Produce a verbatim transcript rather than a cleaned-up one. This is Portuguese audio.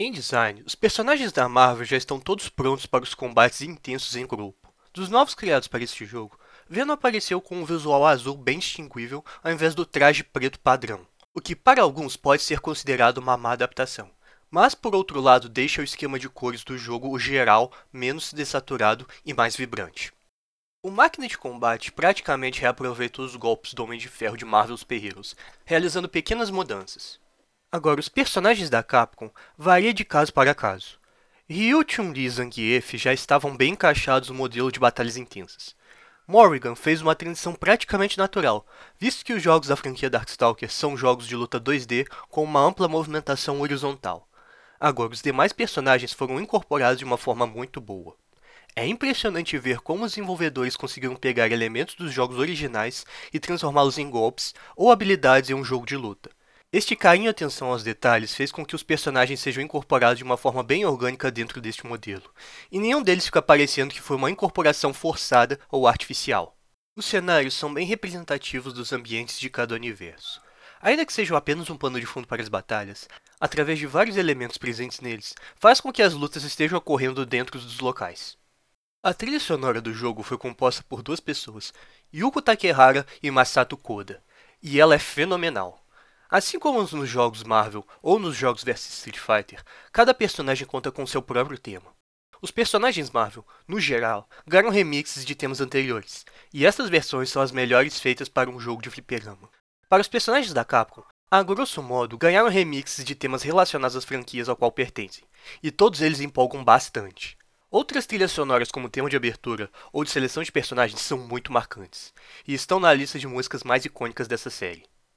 Em design, os personagens da Marvel já estão todos prontos para os combates intensos em grupo. Dos novos criados para este jogo, Venom apareceu com um visual azul bem distinguível ao invés do traje preto padrão, o que para alguns pode ser considerado uma má adaptação. Mas por outro lado deixa o esquema de cores do jogo o geral menos desaturado e mais vibrante. O máquina de combate praticamente reaproveitou os golpes do Homem de Ferro de Marvel Super Heroes, realizando pequenas mudanças. Agora, os personagens da Capcom variam de caso para caso. Ryu, Chun-Li e Zangief já estavam bem encaixados no modelo de batalhas intensas. Morrigan fez uma transição praticamente natural, visto que os jogos da franquia Darkstalker são jogos de luta dois D com uma ampla movimentação horizontal. Agora, os demais personagens foram incorporados de uma forma muito boa. É impressionante ver como os desenvolvedores conseguiram pegar elementos dos jogos originais e transformá-los em golpes ou habilidades em um jogo de luta. Este carinho e atenção aos detalhes fez com que os personagens sejam incorporados de uma forma bem orgânica dentro deste modelo, e nenhum deles fica parecendo que foi uma incorporação forçada ou artificial. Os cenários são bem representativos dos ambientes de cada universo. Ainda que sejam apenas um pano de fundo para as batalhas, através de vários elementos presentes neles, faz com que as lutas estejam ocorrendo dentro dos locais. A trilha sonora do jogo foi composta por duas pessoas, Yuko Takehara e Masato Koda, e ela é fenomenal. Assim como nos jogos Marvel ou nos jogos versus Street Fighter, cada personagem conta com seu próprio tema. Os personagens Marvel, no geral, ganham remixes de temas anteriores, e essas versões são as melhores feitas para um jogo de fliperama. Para os personagens da Capcom, a grosso modo, ganharam remixes de temas relacionados às franquias ao qual pertencem, e todos eles empolgam bastante. Outras trilhas sonoras como o tema de abertura ou de seleção de personagens são muito marcantes, e estão na lista de músicas mais icônicas dessa série.